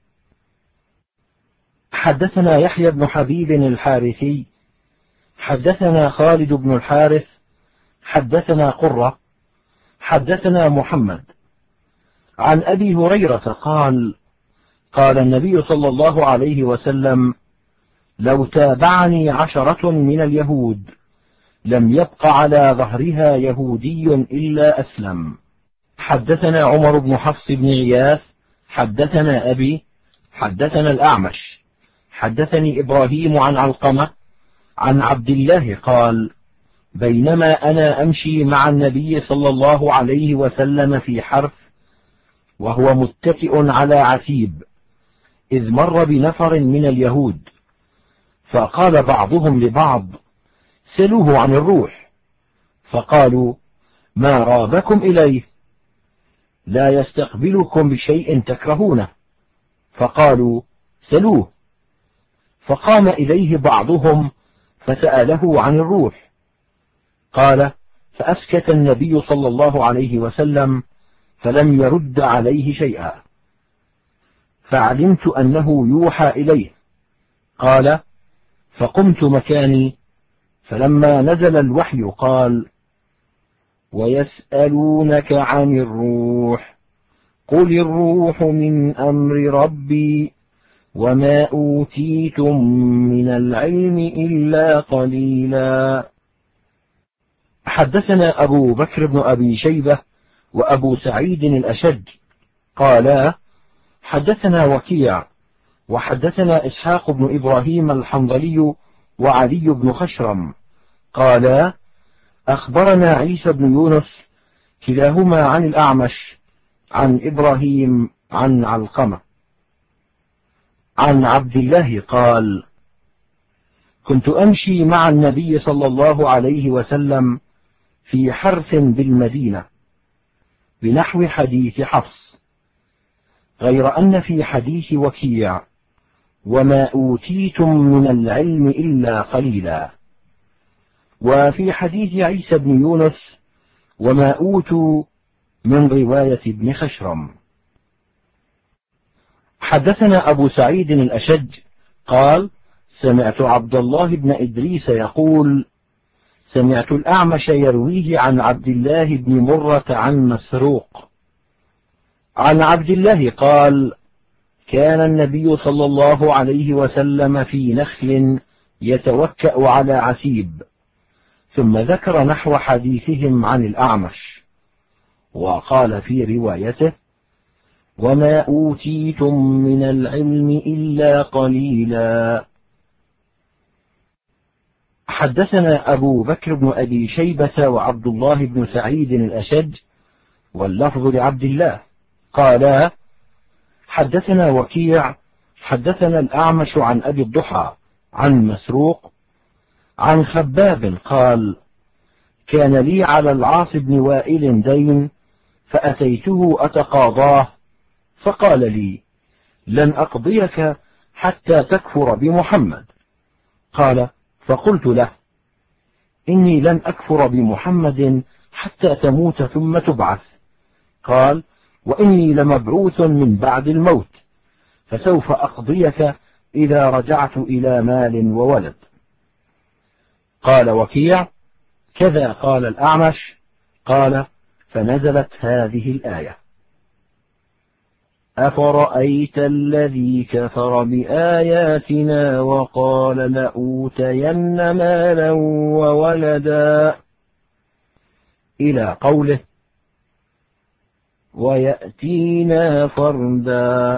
حدثنا يحيى بن حبيب الحارثي حدثنا خالد بن الحارث حدثنا قرة حدثنا محمد عن أبي هريرة قال: قال النبي صلى الله عليه وسلم: لو تابعني 10 من اليهود لم يبق على ظهرها يهودي إلا أسلم. حدثنا عمر بن حفص بن غياث حدثنا أبي حدثنا الأعمش حدثني إبراهيم عن علقمة عن عبد الله قال: بينما أنا أمشي مع النبي صلى الله عليه وسلم في حرث وهو متكئ على عتيب، إذ مر بنفر من اليهود، فقال بعضهم لبعض: سلوه عن الروح. فقالوا: ما رابكم إليه؟ لا يستقبلكم بشيء تكرهونه. فقالوا: سلوه. فقام إليه بعضهم فسأله عن الروح. قال: فأسكت النبي صلى الله عليه وسلم فلم يرد عليه شيئا، فعلمت أنه يوحى إليه. قال: فقمت مكاني، فلما نزل الوحي قال: ويسألونك عن الروح، قل الروح من أمر ربي وما أوتيتم من العلم إلا قليلا. حدثنا أبو بكر بن أبي شيبة وأبو سعيد الأشج قالا: حدثنا وكيع وحدثنا إسحاق بن إبراهيم الحنظلي وعلي بن خشرم قالا: أخبرنا عيسى بن يونس كلاهما عن الأعمش عن إبراهيم عن علقمة عن عبد الله قال: كنت أمشي مع النبي صلى الله عليه وسلم في حرث بالمدينة بنحو حديث حفص، غير أن في حديث وكيع: وما أوتيتم من العلم إلا قليلا، وفي حديث عيسى بن يونس: وما أوتوا، من رواية ابن خشرم. حدثنا أبو سعيد الأشج قال: سمعت عبد الله بن إدريس يقول: سمعت الأعمش يرويه عن عبد الله بن مرة عن مسروق عن عبد الله قال: كان النبي صلى الله عليه وسلم في نخل يتوكأ على عتيب، ثم ذكر نحو حديثهم عن الأعمش، وقال في روايته: وما أوتيتم من العلم إلا قليلا. حدثنا أبو بكر بن أبي شيبة وعبد الله بن سعيد الأشج واللفظ لعبد الله قالا: حدثنا وكيع حدثنا الأعمش عن أبي الضحى عن مسروق عن خباب قال: كان لي على العاص بن وائل دين، فأتيته أتقاضاه، فقال لي: لن أقضيك حتى تكفر بمحمد. قال: فقلت له: إني لن أكفر بمحمد حتى تموت ثم تبعث. قال: وإني لمبعوث من بعد الموت، فسوف أقضيك إذا رجعت إلى مال وولد. قال وكيع: كذا قال الأعمش. قال: فنزلت هذه الآية: أفرأيت الذي كفر بآياتنا وقال لأوتين مالا وولدا، إلى قوله: ويأتينا فردا.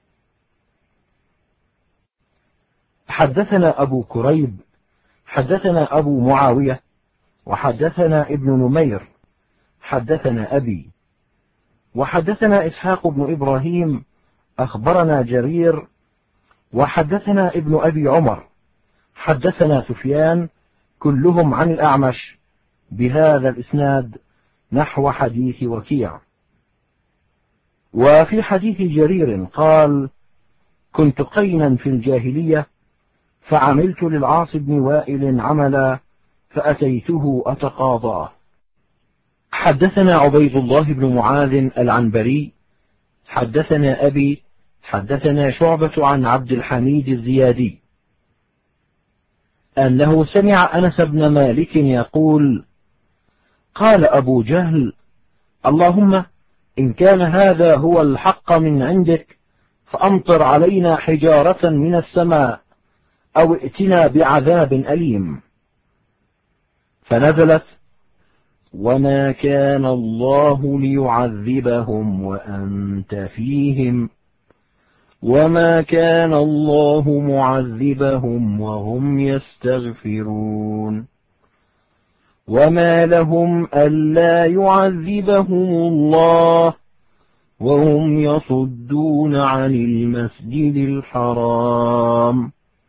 حدثنا أبو كريب حدثنا أبو معاوية وحدثنا ابن نمير حدثنا أبي وحدثنا إسحاق بن إبراهيم أخبرنا جرير وحدثنا ابن أبي عمر حدثنا سفيان كلهم عن الأعمش بهذا الإسناد نحو حديث وكيع. وفي حديث جرير قال: كنت قينا في الجاهلية فعملت للعاص بن وائل عملا فأتيته أتقاضاه. حدثنا عبيد الله بن معاذ العنبري حدثنا أبي حدثنا شعبة عن عبد الحميد الزيادي أنه سمع أنس بن مالك يقول: قال أبو جهل: اللهم إن كان هذا هو الحق من عندك فأمطر علينا حجارة من السماء أو ائتنا بعذاب أليم. فنزلت: وما كان الله ليعذبهم وأنت فيهم وما كان الله معذبهم وهم يستغفرون وما لهم ألا يعذبهم الله وهم يصدون عن المسجد الحرام،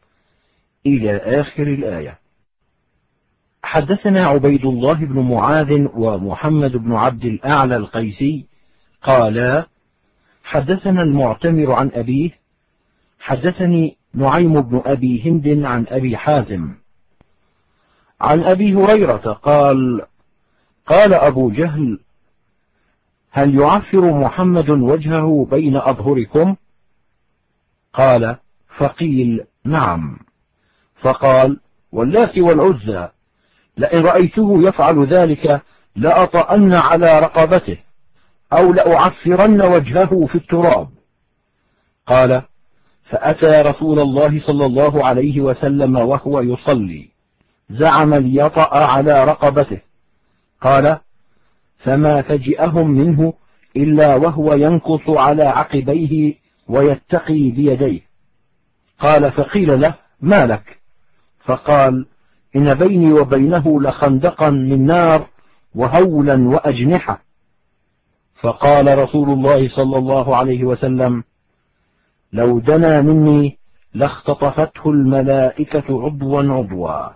إلى آخر الآية. حدثنا عبيد الله بن معاذ ومحمد بن عبد الأعلى القيسي قالا: حدثنا المعتمر عن أبيه حدثني نعيم بن أبي هند عن أبي حازم عن أبي هريرة قال: قال أبو جهل: هل يعفر محمد وجهه بين أظهركم؟ قال: فقيل: نعم. فقال: واللات والعزى لئن رأيته يفعل ذلك لأطأن على رقبته أو لأعفرن وجهه في التراب. قال: فأتى رسول الله صلى الله عليه وسلم وهو يصلي زعم ليطأ على رقبته. قال: فما فجئهم منه إلا وهو ينكص على عقبيه ويتقي بيديه. قال: فقيل له: ما لك؟ فقال: إن بيني وبينه لخندقا من نار وهولا وأجنحة. فقال رسول الله صلى الله عليه وسلم: لو دنا مني لاختطفته الملائكة عضوا عضوا.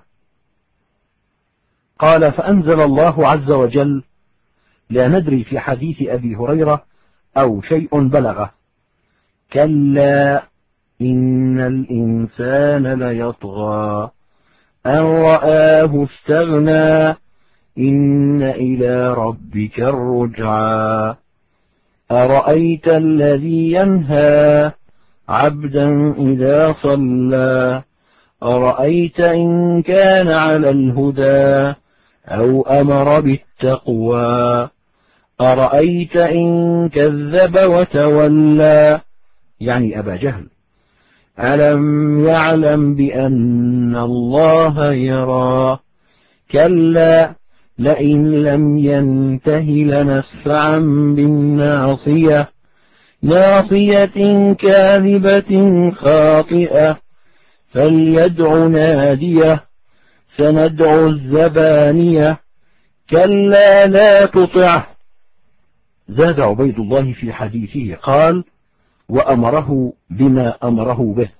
قال: فأنزل الله عز وجل: لا ندري في حديث أبي هريرة أو شيء بلغه: كلا إن الإنسان ليطغى أن رآه استغنى إن إلى ربك الرجعى أرأيت الذي ينهى عبدا إذا صلى أرأيت إن كان على الهدى أو أمر بالتقوى أرأيت إن كذب وتولى، يعني أبا جهل. ألم يعلم بأن الله يرى كلا لئن لم ينته لنسفعا بالناصية ناصية كاذبة خاطئة فليدع ناديه سندع الزبانية كلا لا تطعه. زاد عبيد الله في حديثه قال: وأمره بما أمره به.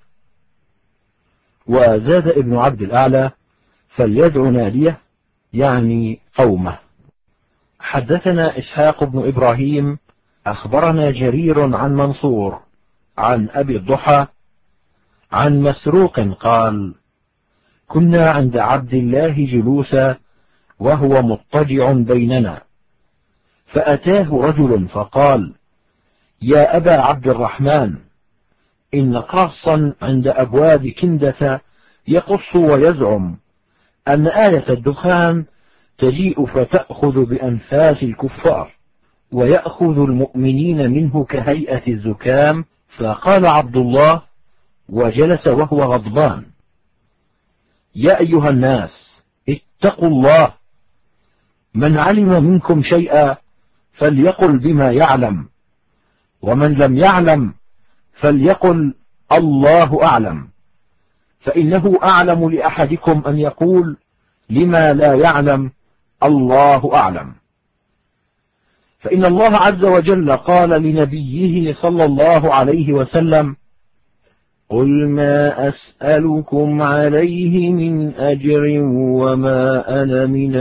وزاد ابن عبد الأعلى: فليدع ناديه، يعني قومه. حدثنا إسحاق بن إبراهيم أخبرنا جرير عن منصور عن أبي الضحى عن مسروق قال: كنا عند عبد الله جلوسا وهو مضطجع بيننا، فأتاه رجل فقال: يا أبا عبد الرحمن، إن قاصا عند أبواب كندة يقص ويزعم أن آية الدخان تجيء فتأخذ بأنفاس الكفار ويأخذ المؤمنين منه كهيئة الزكام. فقال عبد الله وجلس وهو غضبان: يا أيها الناس، اتقوا الله، من علم منكم شيئا فليقل بما يعلم، ومن لم يعلم فليقل الله أعلم، فإنه أعلم لأحدكم أن يقول لما لا يعلم الله أعلم. فإن الله عز وجل قال لنبيه صلى الله عليه وسلم: قل ما أسألكم عليه من أجر وما أنا من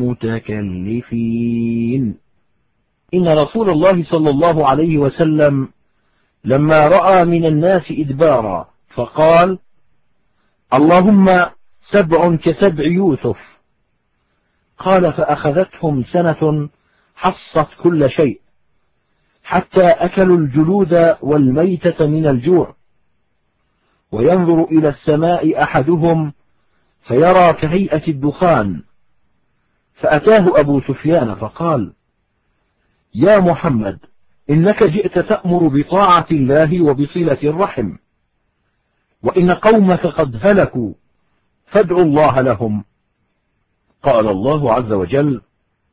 المتكلفين. إن رسول الله صلى الله عليه وسلم لما رأى من الناس إدبارا فقال: اللهم 7 كسبع يوسف. قال: فأخذتهم سنة حصت كل شيء، حتى أكلوا الجلود والميتة من الجوع، وينظر إلى السماء أحدهم فيرى كهيئة الدخان. فأتاه أبو سفيان فقال: يا محمد، إنك جئت تأمر بطاعة الله وبصلة الرحم، وإن قومك قد هلكوا، فادعوا الله لهم. قال الله عز وجل: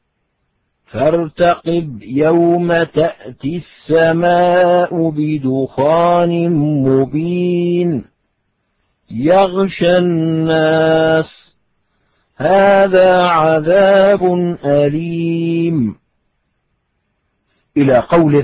فارتقب يوم تأتي السماء بدخان مبين يغشى الناس، هذا عذاب أليم، إلى قوله: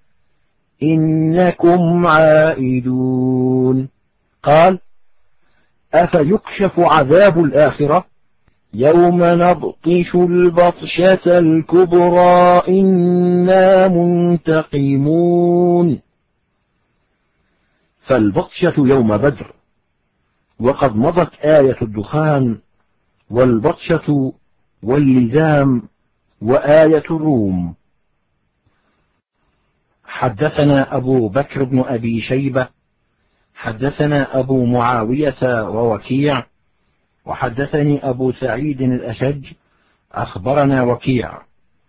إنكم عائدون. قال: أفيكشف عذاب الآخرة يوم نبطش البطشة الكبرى إنا منتقمون. فالبطشة يوم بدر، وقد مضت آية الدخان والبطشة واللزام وآية الروم. حدثنا أبو بكر بن أبي شيبة حدثنا أبو معاوية ووكيع وحدثني أبو سعيد الأشج أخبرنا وكيع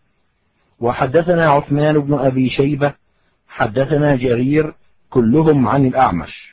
وحدثنا عثمان بن أبي شيبة حدثنا جرير كلهم عن الأعمش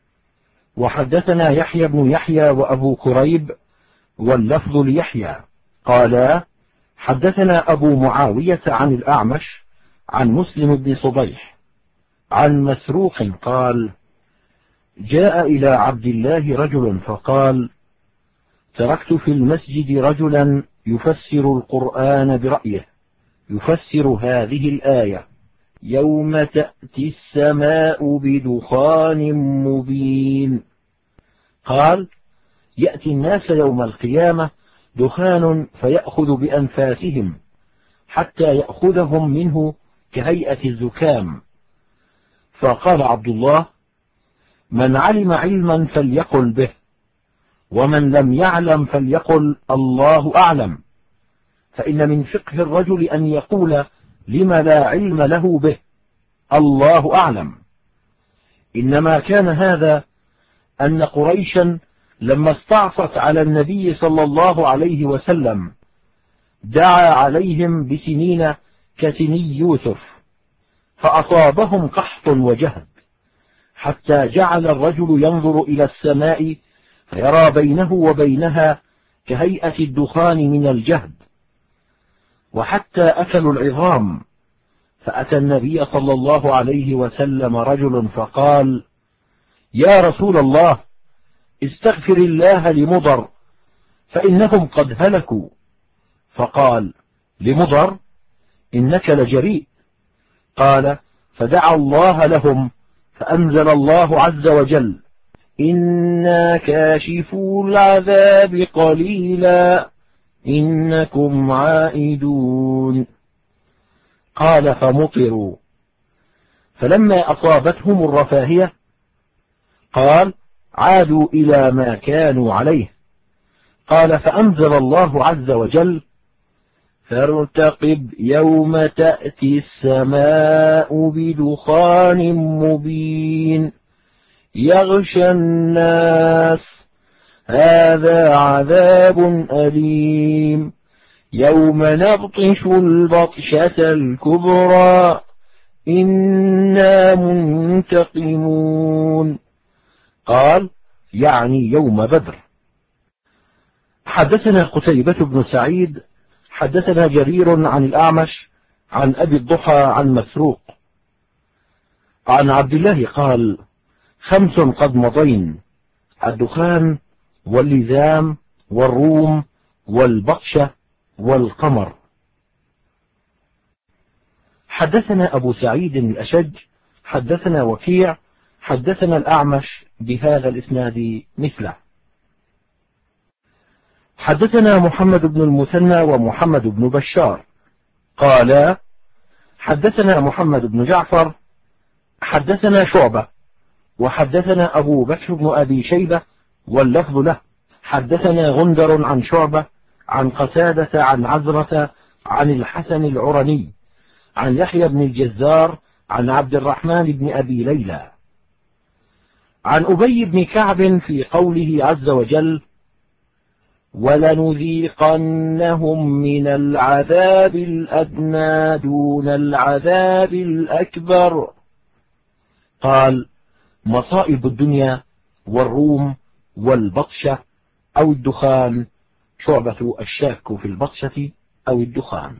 وحدثنا يحيى بن يحيى وأبو كريب واللفظ ليحيى قالا: حدثنا أبو معاوية عن الأعمش عن مسلم بن صبيح عن مسروق قال: جاء إلى عبد الله رجل فقال: تركت في المسجد رجلا يفسر القرآن برأيه، يفسر هذه الآية: يوم تأتي السماء بدخان مبين. قال: يأتي الناس يوم القيامة دخان فيأخذ بأنفاسهم حتى يأخذهم منه كهيئة الزكام. فقال عبد الله: من علم علما فليقل به، ومن لم يعلم فليقل الله أعلم، فإن من فقه الرجل أن يقول لما لا علم له به الله أعلم. إنما كان هذا أن قريشا لما استعصت على النبي صلى الله عليه وسلم دعا عليهم بسنين كسني يوسف، فأصابهم قحط وجهد، حتى جعل الرجل ينظر إلى السماء فيرى بينه وبينها كهيئة الدخان من الجهد، وحتى أكلوا العظام. فأتى النبي صلى الله عليه وسلم رجل فقال: يا رسول الله، استغفر الله لمضر فإنهم قد هلكوا. فقال: لمضر؟ إنك لجريء. قال: فدعا الله لهم فأنزل الله عز وجل: إنا كاشفو العذاب قليلا إنكم عائدون. قال: فمطروا فلما أصابتهم الرفاهية قال عادوا إلى ما كانوا عليه. قال فأنزل الله عز وجل فارتقب يوم تأتي السماء بدخان مبين يغشى الناس هذا عذاب أليم يوم نبطش البطشة الكبرى إنا منتقمون. قال يعني يوم بدر. حدثنا قتيبة بن سعيد حدثنا جرير عن الأعمش عن أبي الضحى عن مسروق عن عبد الله قال 5 قد مضين: الدخان واللزام والروم والبطشة والقمر. حدثنا أبو سعيد الأشج حدثنا وكيع حدثنا الأعمش بهذا الإسناد مثله. حدثنا محمد بن المثنى ومحمد بن بشار قالا حدثنا محمد بن جعفر حدثنا شعبة وحدثنا أبو بكر بن أبي شيبة واللفظ له. حدثنا غندر عن شعبة عن قتادة عن عزرة عن الحسن العرني عن يحيى بن الجزار عن عبد الرحمن بن أبي ليلى عن أبي بن كعب في قوله عز وجل ولنذيقنهم من العذاب الأدنى دون العذاب الأكبر. قال مصائب الدنيا والروم والبطشة أو الدخان. شعبة الشاك في البطشة أو الدخان.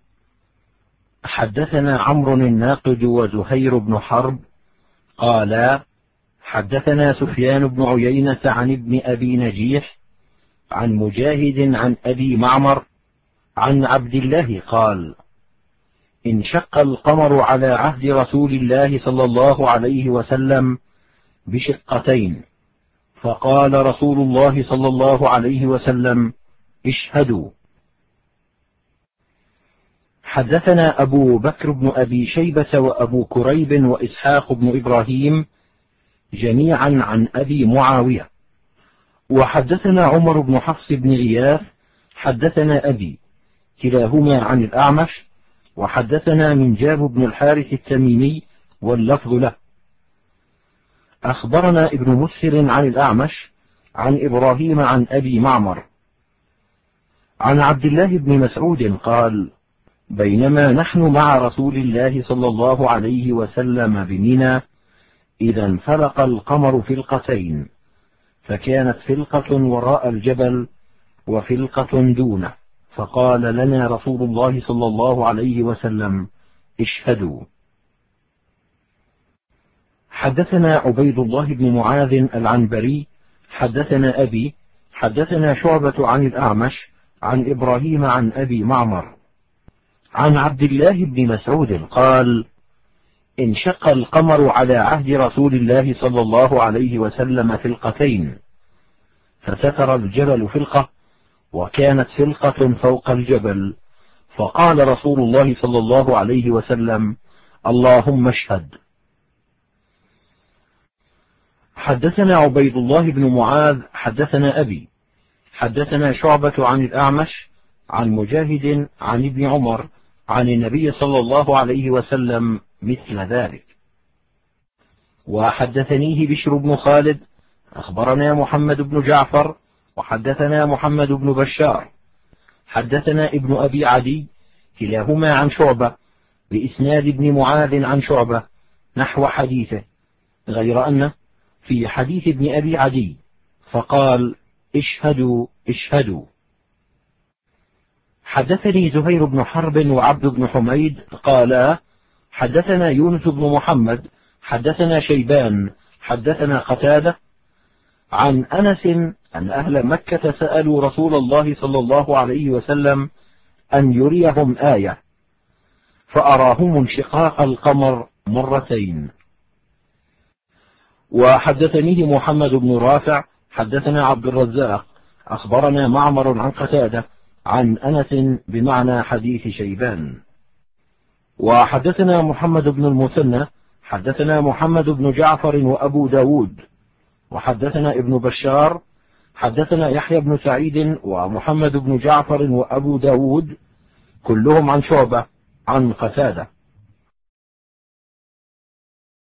حدثنا عمرو الناقد وزهير بن حرب قالا حدثنا سفيان بن عيينة عن ابن أبي نجيح عن مجاهد عن أبي معمر عن عبد الله قال انشق القمر على عهد رسول الله صلى الله عليه وسلم بشقتين، فقال رسول الله صلى الله عليه وسلم اشهدوا. حدثنا أبو بكر بن أبي شيبة وأبو كريب وإسحاق بن إبراهيم جميعا عن أبي معاوية. وحدثنا عمر بن حفص بن غياث حدثنا أبي كلاهما عن الأعمش وحدثنا منجاب بن الحارث التميمي واللفظ له. أخبرنا ابن مسهر عن الأعمش عن إبراهيم عن أبي معمر عن عبد الله بن مسعود قال بينما نحن مع رسول الله صلى الله عليه وسلم بمنى إذا انفلق القمر فلقتين، فكانت فلقة وراء الجبل وفلقة دونه، فقال لنا رسول الله صلى الله عليه وسلم اشهدوا. حدثنا عبيد الله بن معاذ العنبري حدثنا أبي حدثنا شعبة عن الأعمش عن إبراهيم عن أبي معمر عن عبد الله بن مسعود قال انشق القمر على عهد رسول الله صلى الله عليه وسلم فلقتين، فستر الجبل فلقة وكانت فلقة فوق الجبل، فقال رسول الله صلى الله عليه وسلم اللهم اشهد. حدثنا عبيد الله بن معاذ حدثنا أبي حدثنا شعبة عن الأعمش عن مجاهد عن ابن عمر عن النبي صلى الله عليه وسلم مثل ذلك. وحدثنيه بشر بن خالد أخبرنا محمد بن جعفر وحدثنا محمد بن بشار حدثنا ابن أبي عدي كلاهما عن شعبة بإسناد ابن معاذ عن شعبة نحو حديثه، غير أنه في حديث ابن أبي عدي فقال اشهدوا اشهدوا. حدثني زهير بن حرب وعبد بن حميد قالا حدثنا يونس بن محمد حدثنا شيبان حدثنا قتادة عن أنس أن أهل مكة سألوا رسول الله صلى الله عليه وسلم أن يريهم آية، فأراهم انشقاق القمر مرتين. وحدثنيه محمد بن رافع حدثنا عبد الرزاق أخبرنا معمر عن قتادة عن أنس بمعنى حديث شيبان. وحدثنا محمد بن المثنى حدثنا محمد بن جعفر وأبو داود، وحدثنا ابن بشار حدثنا يحيى بن سعيد ومحمد بن جعفر وأبو داود كلهم عن شعبة عن قتادة.